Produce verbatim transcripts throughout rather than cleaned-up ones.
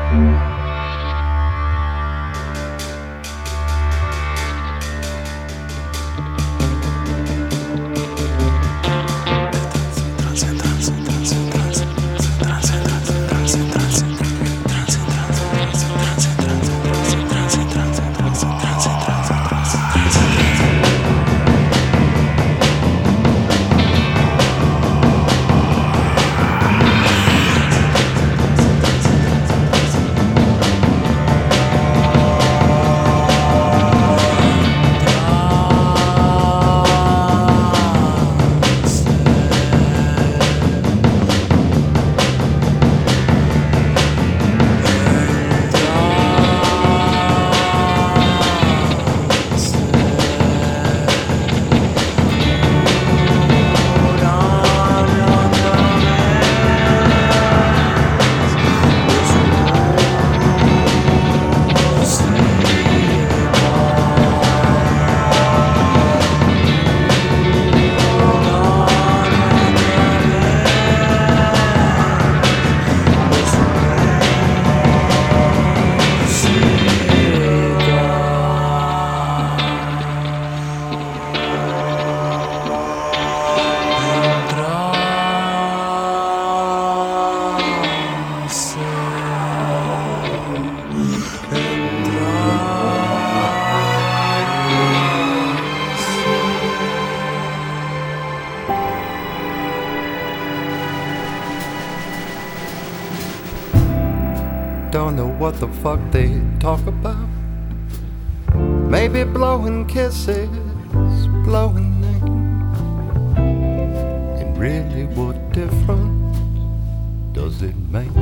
Don't know what the fuck they talk about. Maybe blowing kisses, blowing names. And really, what difference does it make?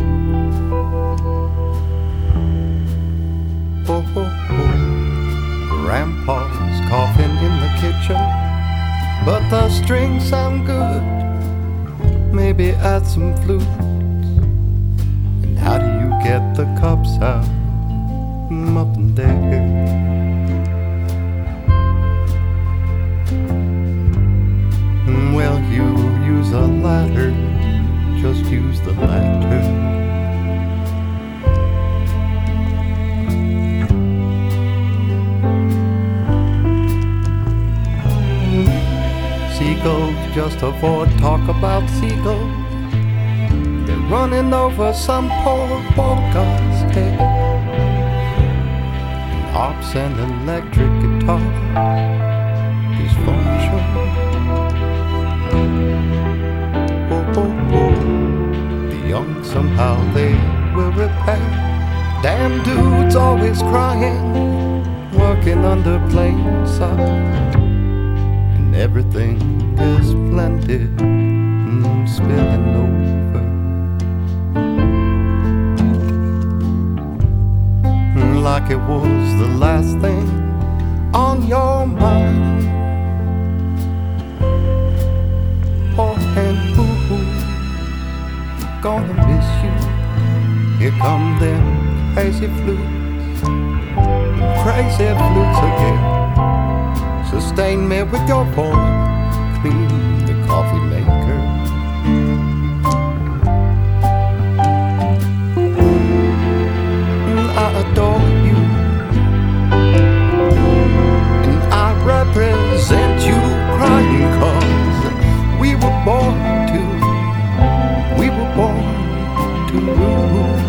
Oh, oh, oh. Grandpa's coughing in the kitchen, but the strings sound good. Maybe add some flute. How do you get the cups out up and there? Well, you use a ladder, just use the ladder. Seagulls, just avoid talk about seagulls. Running over some poor guy's head. Harps and electric guitar dysfunction. Oh, oh, oh. The young somehow they will repair. Damn dudes always crying, working under plain sight. And everything is splendid, mm, spilling over. Like it was the last thing on your mind. Oh, and ooh, gonna miss you. Here come them crazy flutes, crazy flutes again. Sustain me with your voice, clean the coffee maker. I adore you, and I represent you crying, 'cause we were born to, we were born to rule.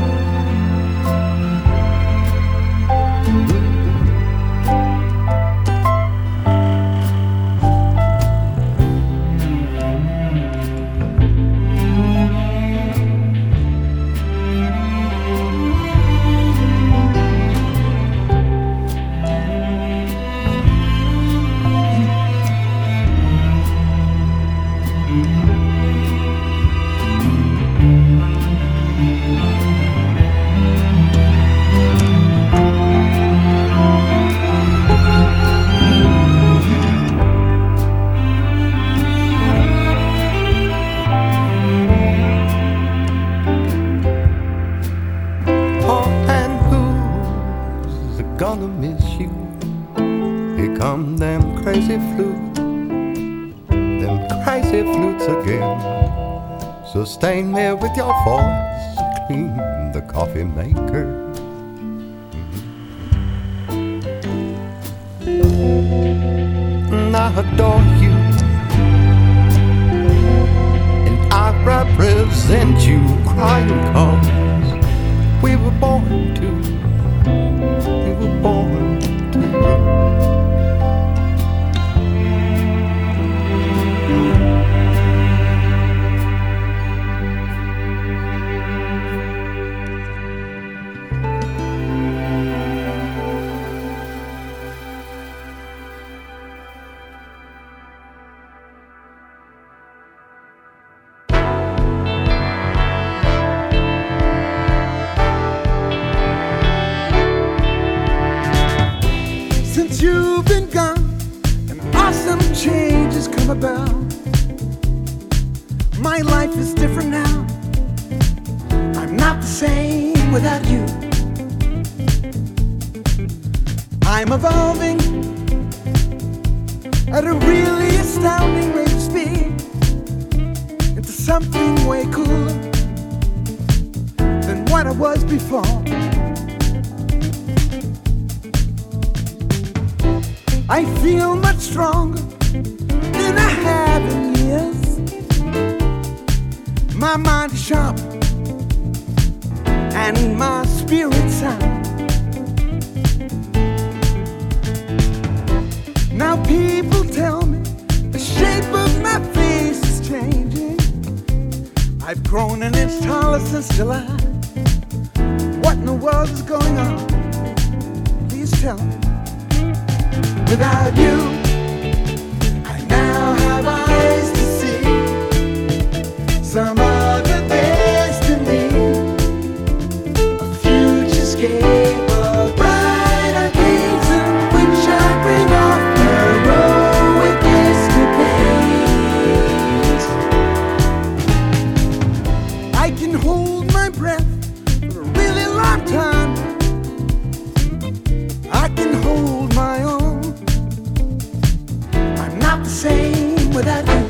Gonna miss you. Here come them crazy flutes, them crazy flutes again. Sustain me with your voice, clean I'm the coffee maker. And I adore you, and I represent you, crying 'cause we were born to, we were born to. You've been gone, and awesome changes come about. My life is different now. I'm not the same without you. I'm evolving at a really astounding rate of speed into something way cooler than what I was before. I feel much stronger than I have in years. My mind is sharp and my spirit sound. Now people tell me the shape of my face is changing. I've grown an inch taller since July. What in the world is going on? Please tell me. Without you, I now have eyes to see some other destiny, a futurescape of brighter days in which I bring off heroic escapades. I can hold my breath for a really long time. I can hold my own. Not the same without you.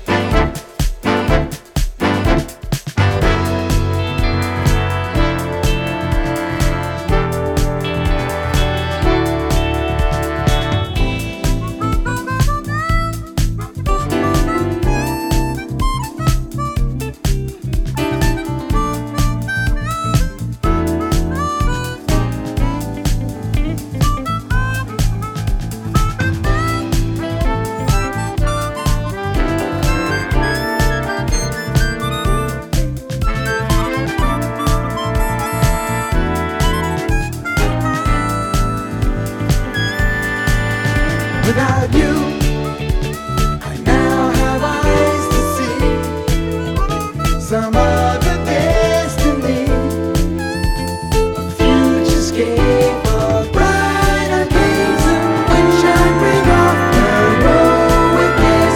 Without you, I now have eyes to see some other destiny, a futurescape of brighter days in which I bring off heroic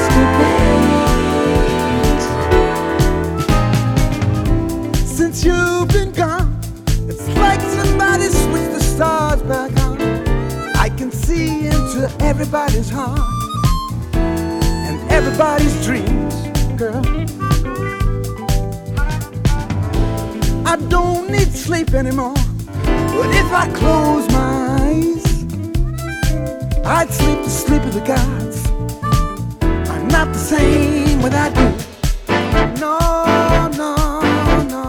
escapades. Since you've been gone, it's like somebody switched the stars back on. I can see into everybody's heart and everybody's dreams, girl. I don't need sleep anymore, but if I close my eyes, I'd sleep the sleep of the gods. I'm not the same without you. No, no, no.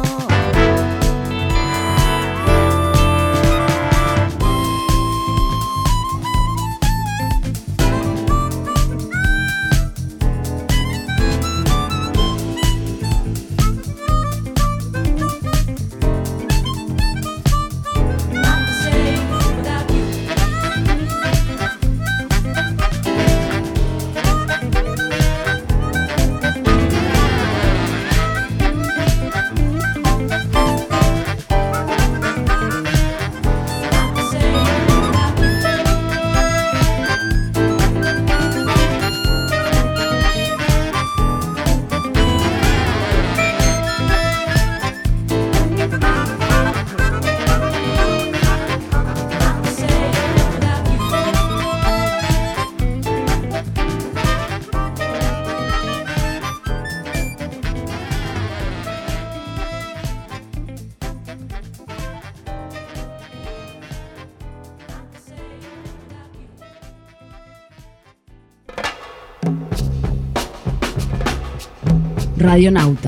Radionauta.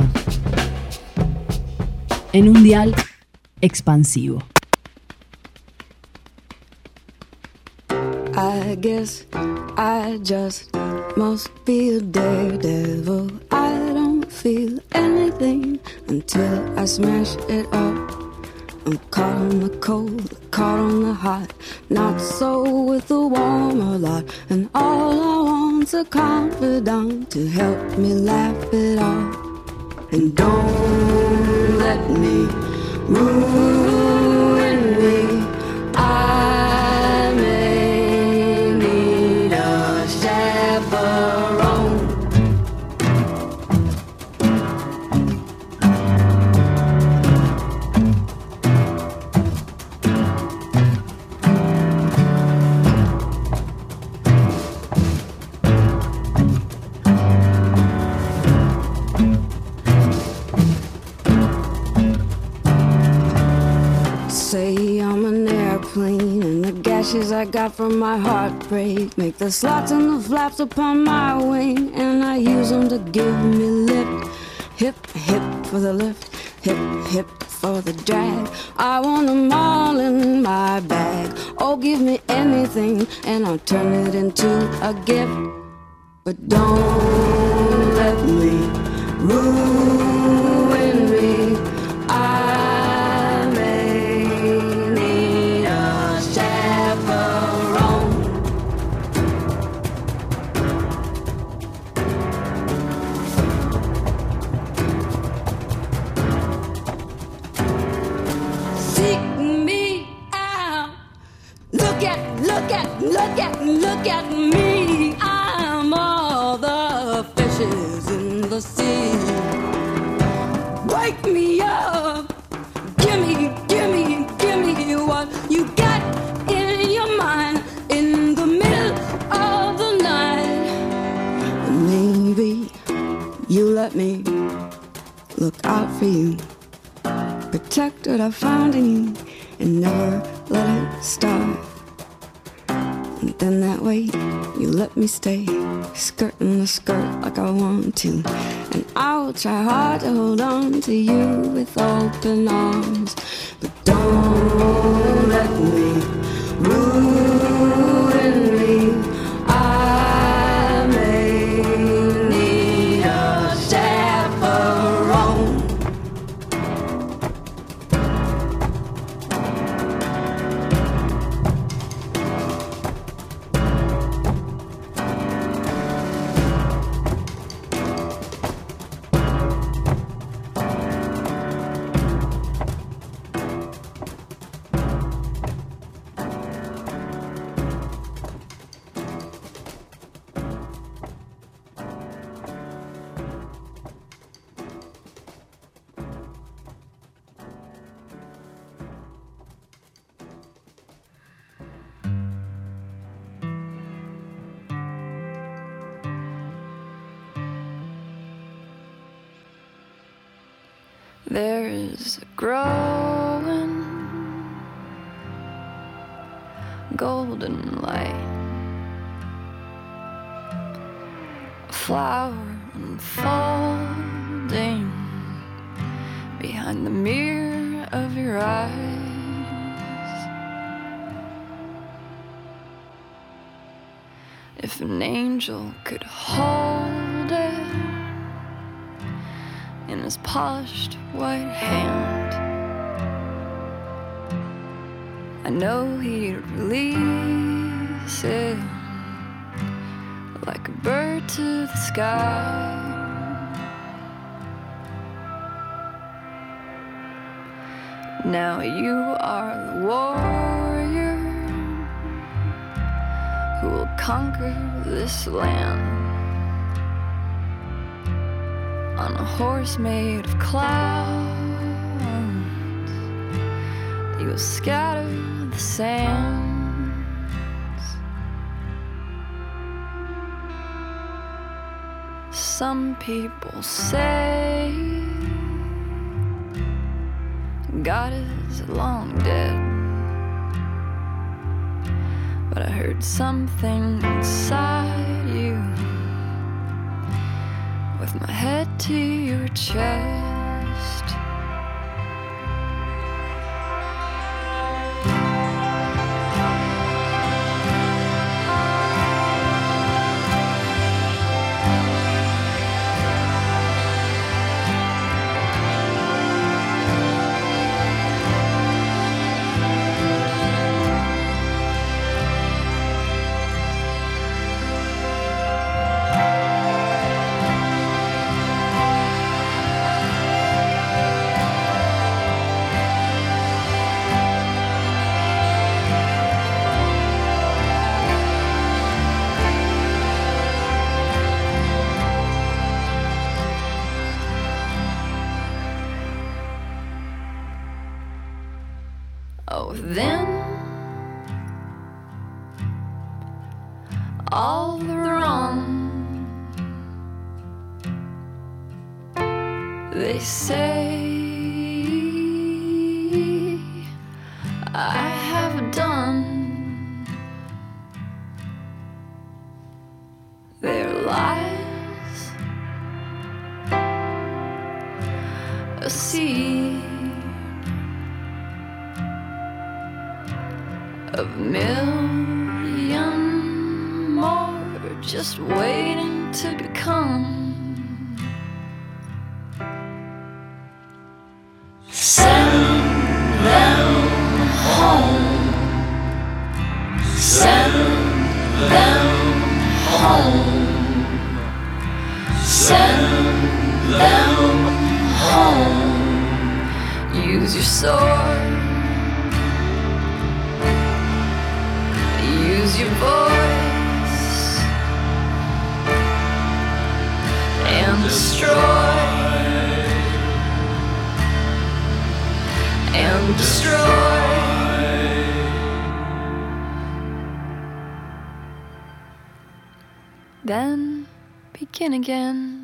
En un dial expansivo. I guess I just must be a daredevil. I don't feel anything until I smash it up. I'm caught on the cold, caught on the hot, not so with the warmer lot. And all I want's a confidant to help me laugh it off. And don't let me ruin me. I may need a chaperone. Say I'm an airplane, and the gashes I got from my heartbreak make the slots and the flaps upon my wing, and I use them to give me lift. Hip, hip for the lift, hip, hip for the drag. I want them all in my bag. Oh, give me anything, and I'll turn it into a gift. But don't let me ruin me. I Look at, look at, look at me. I'm all the fishes in the sea. Wake me up. Gimme, gimme, gimme what you got in your mind in the middle of the night. Maybe you let me look out for you. Protect what I found in you and never let it start. And then that way, you let me stay, skirting the skirt like I want to. And I will try hard to hold on to you with open arms. But don't let me ruin me. I may need a chaperone. There is a growing golden light, a flower unfolding behind the mirror of your eyes. If an angel could hold it in his polished white hand, I know he'd release it like a bird to the sky. Now you are the warrior who will conquer this land on a horse made of clouds. You will scatter the sands. Some people say God is long dead, but I heard something inside you with Move my head to your chest. Oh, then all the wrong they say I have done, their lies a seed of million more just waiting to become. Send them home. Send them home. Send them home. Use your sword. Use your voice and destroy and destroy. Then begin again.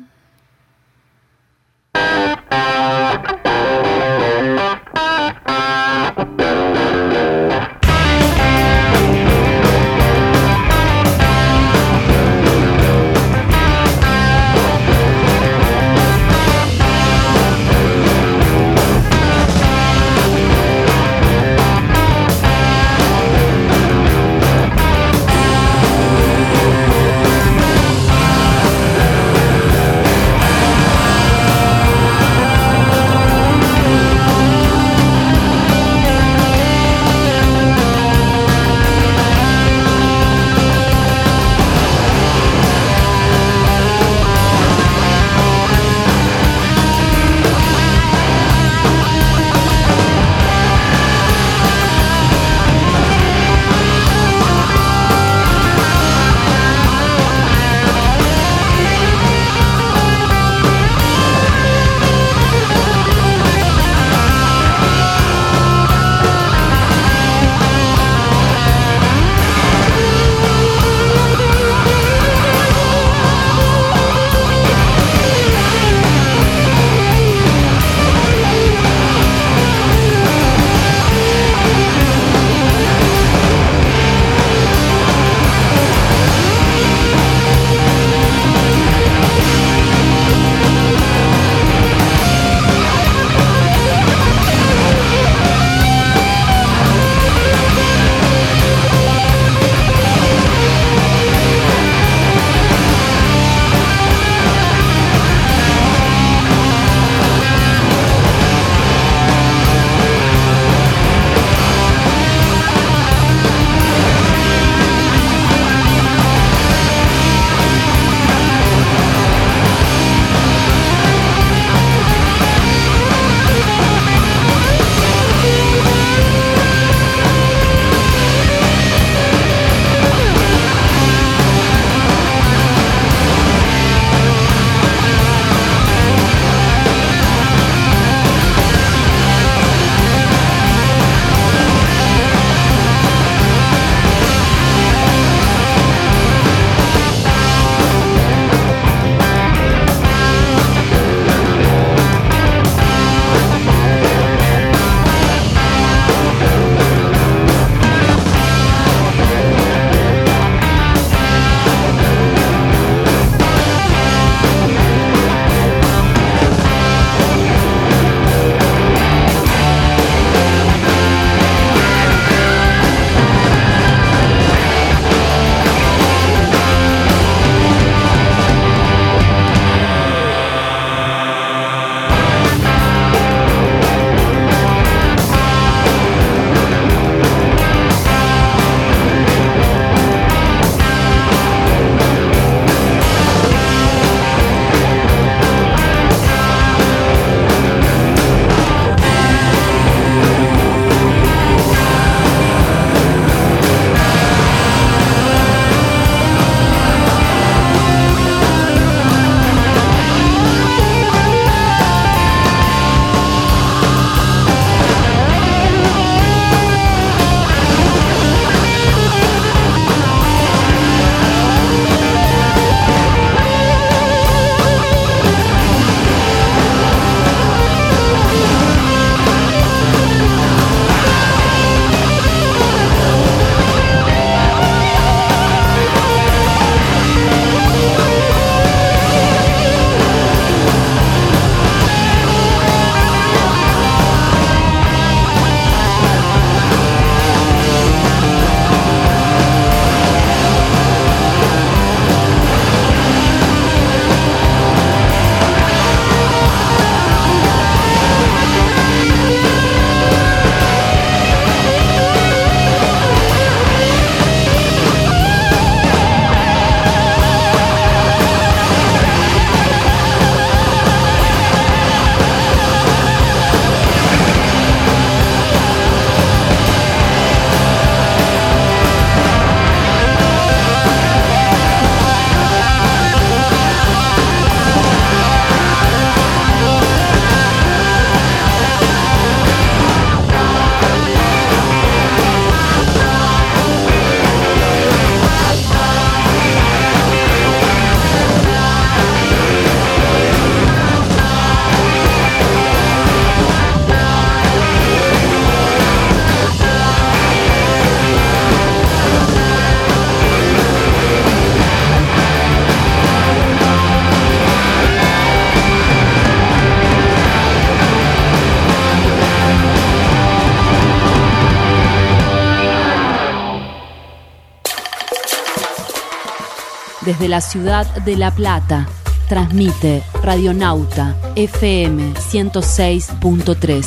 Desde la ciudad de La Plata, transmite Radionauta F M ciento seis punto tres.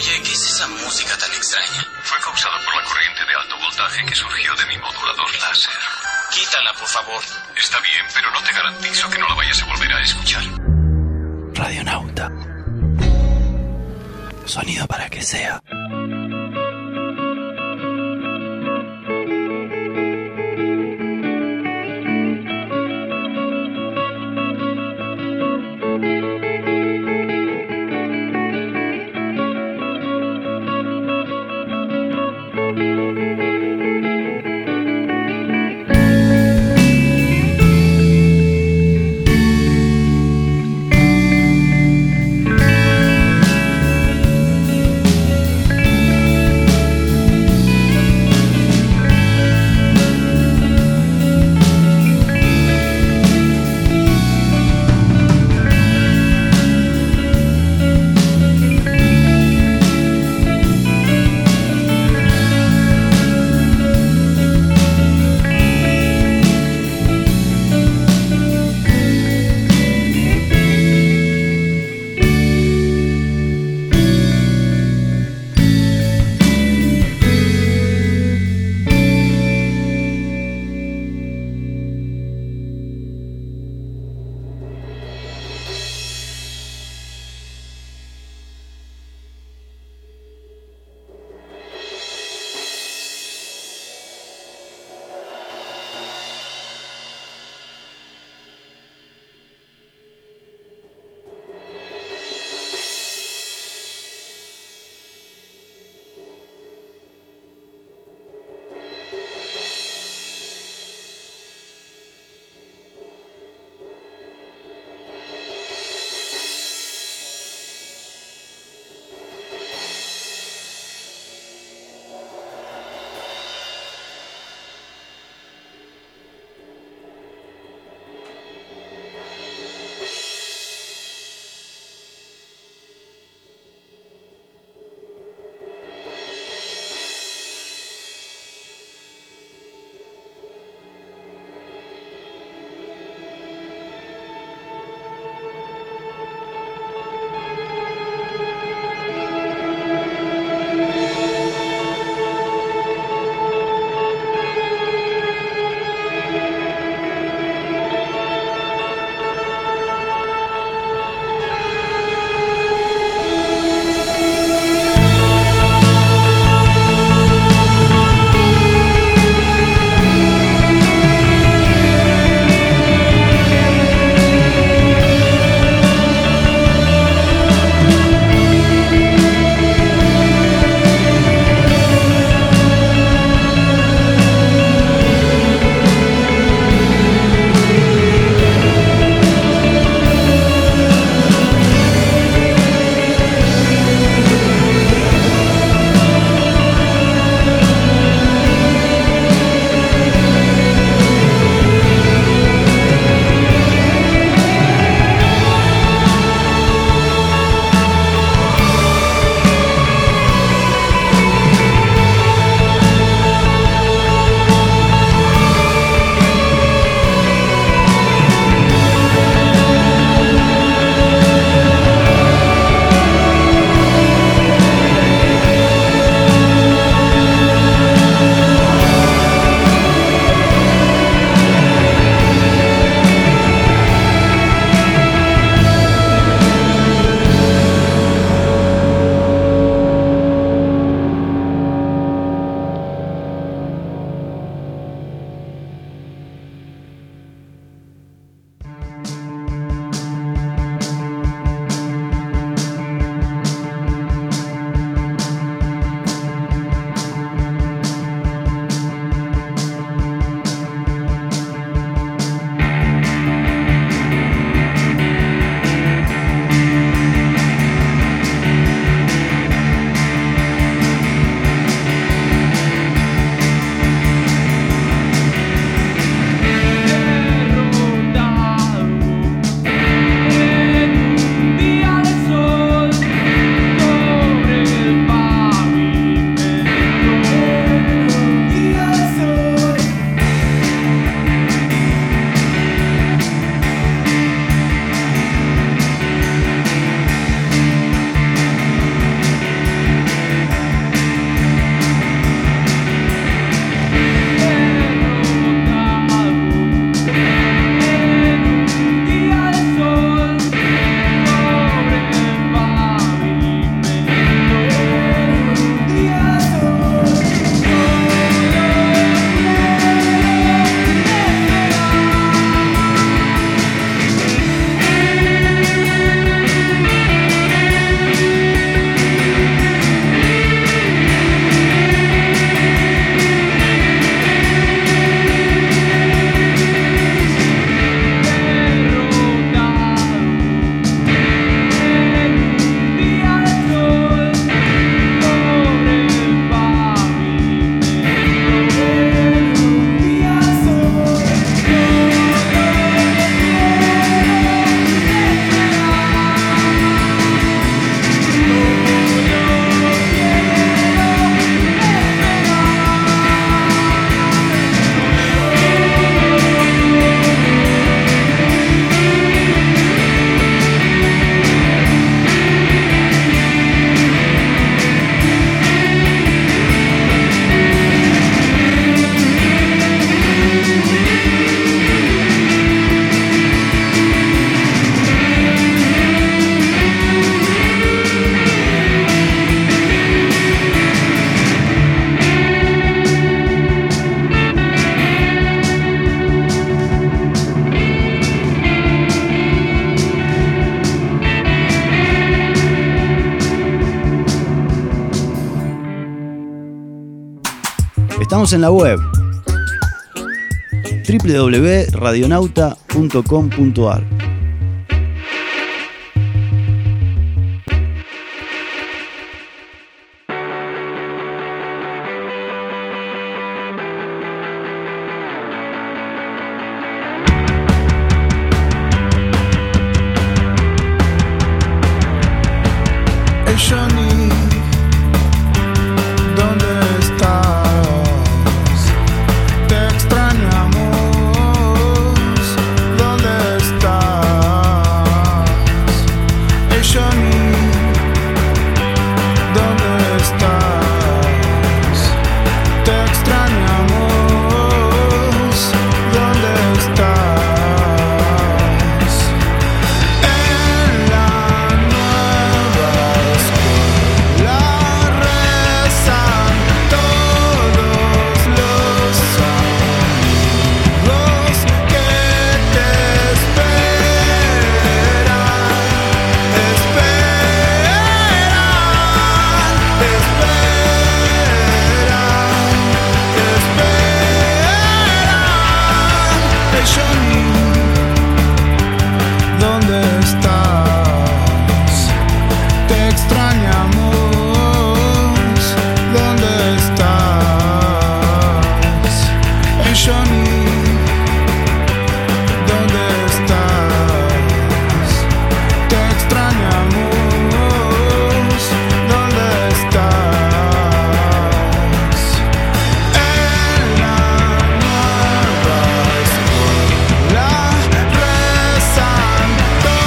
Oye, ¿qué es esa música tan extraña? Fue causada por la corriente de alto voltaje que surgió de mi modulador láser. Quítala, por favor. Está bien, pero no te garantizo que no la vayas a volver a escuchar. Radionauta. Sonido para que sea. Estamos en la web doble u doble u doble u punto radionauta punto com punto a r. Johnny, ¿dónde estás? Te extrañamos, ¿dónde estás? Hey Johnny, ¿dónde estás? Te extrañamos, ¿dónde estás? Santo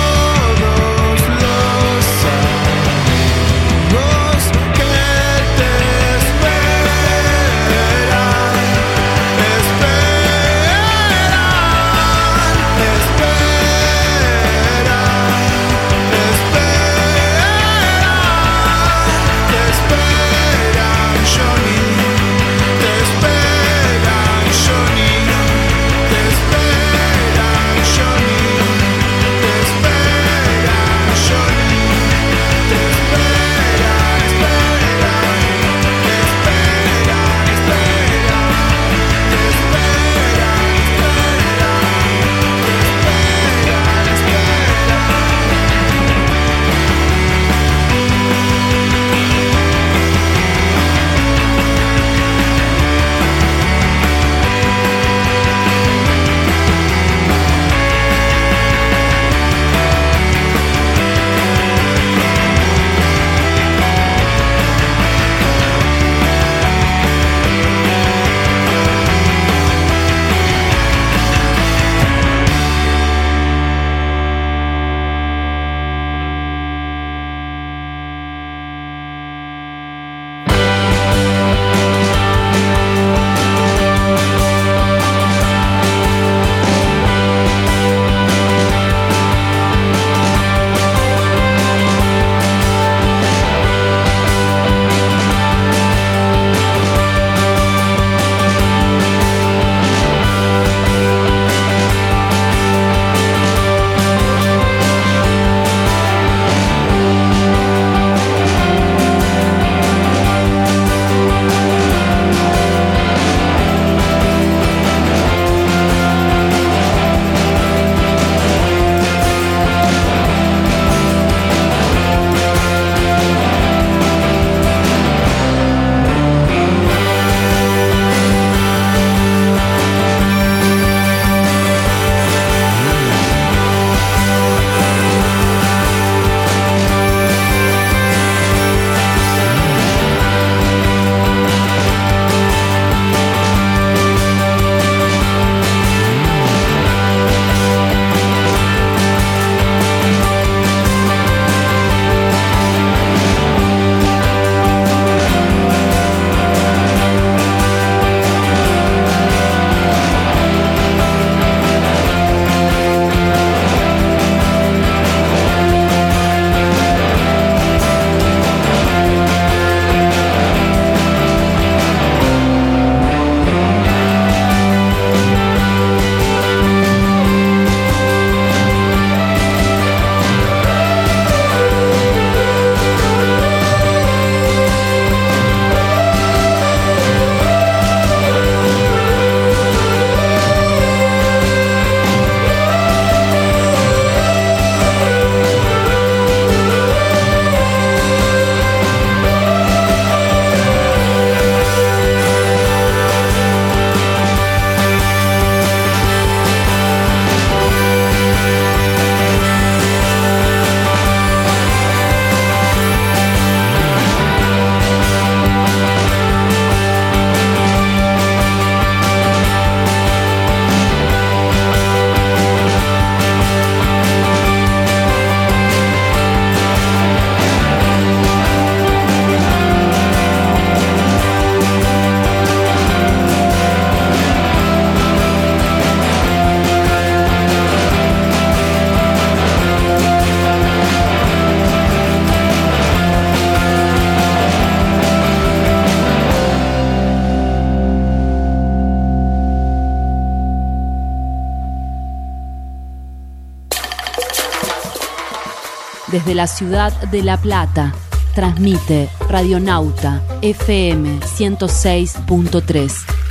desde la ciudad de La Plata, transmite Radionauta F M ciento seis punto tres.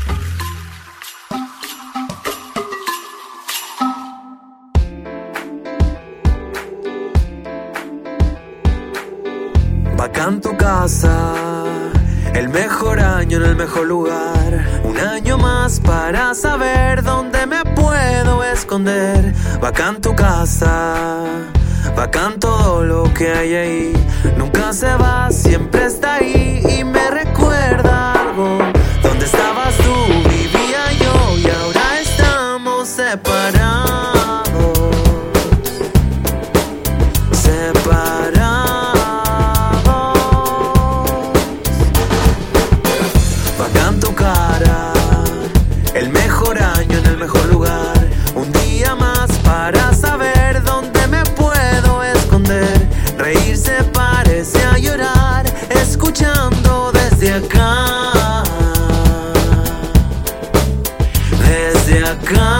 Bacán tu casa, el mejor año en el mejor lugar. Un año más para saber dónde me puedo esconder. Bacán tu casa, bacán todo lo que hay ahí. Nunca se va, siempre está ahí y me recuerda algo. ¿Dónde estabas tú? Vivía yo y ahora estamos separados. Separados. Bacán tu cara, el mejor año en el mejor lugar. Un día más para saber dónde me puedo esconder. Reír se parece a llorar, escuchando desde acá. Desde acá.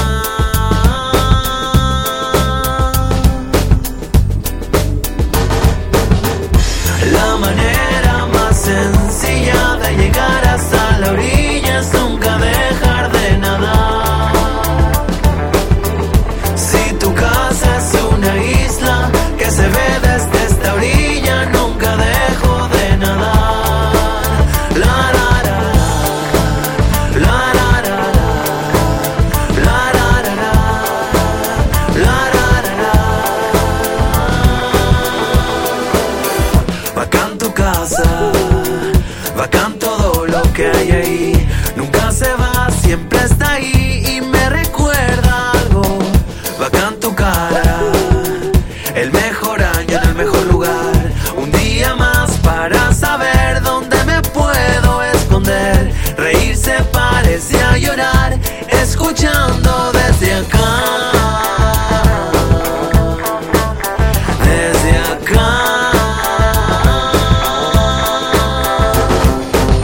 La manera más sencilla de llegar hasta la orilla es nunca dejar de nadar. Si tu casa es una isla que se ve desde esta orilla, nunca dejo de nadar. La la la la la la la la la la. Bacán tu casa, bacán todo lo que hay ahí. Nunca se va, siempre está ahí y me recuerda algo. Bacán tu cara, el mejor año en el mejor lugar. Un día más para saber dónde me puedo esconder. Reír se parece a llorar, escuchando desde acá. Desde acá.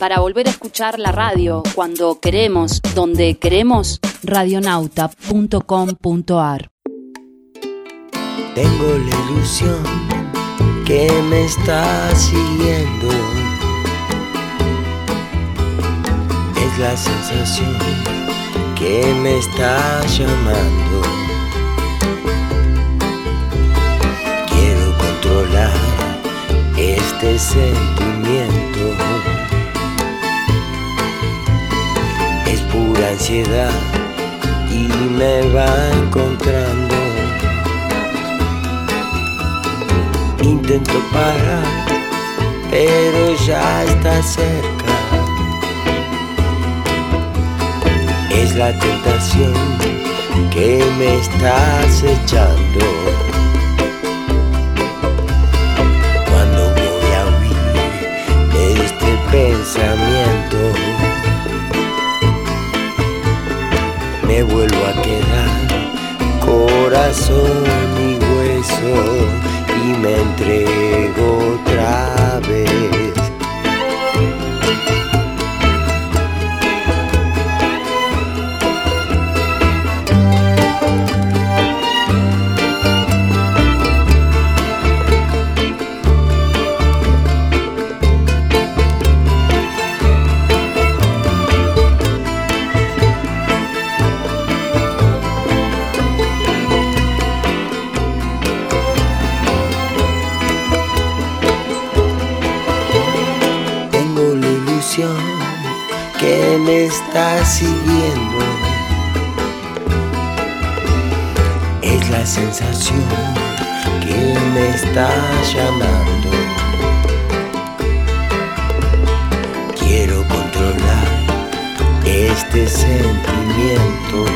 para volver a escuchar la radio cuando queremos, donde queremos, radionauta punto com punto ar. Tengo la ilusión que me está siguiendo. Es la sensación que me está llamando. Quiero controlar este sentimiento. Es pura ansiedad y me va encontrando. Intento parar, pero ya está cerca. Es la tentación que me está acechando. Cuando voy a huir de este pensamiento, me vuelvo a quedar corazón y hueso y me entrego otra vez. Que me está siguiendo. Es la sensación que me está llamando. Quiero controlar este sentimiento.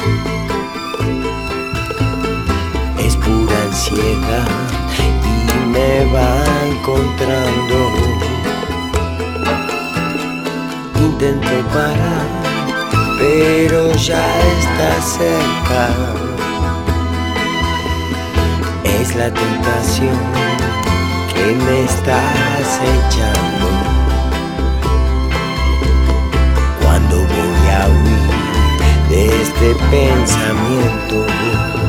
Es pura ansiedad y me va encontrando. Intento parar, pero ya está cerca. Es la tentación que me está acechando. Cuando voy a huir de este pensamiento,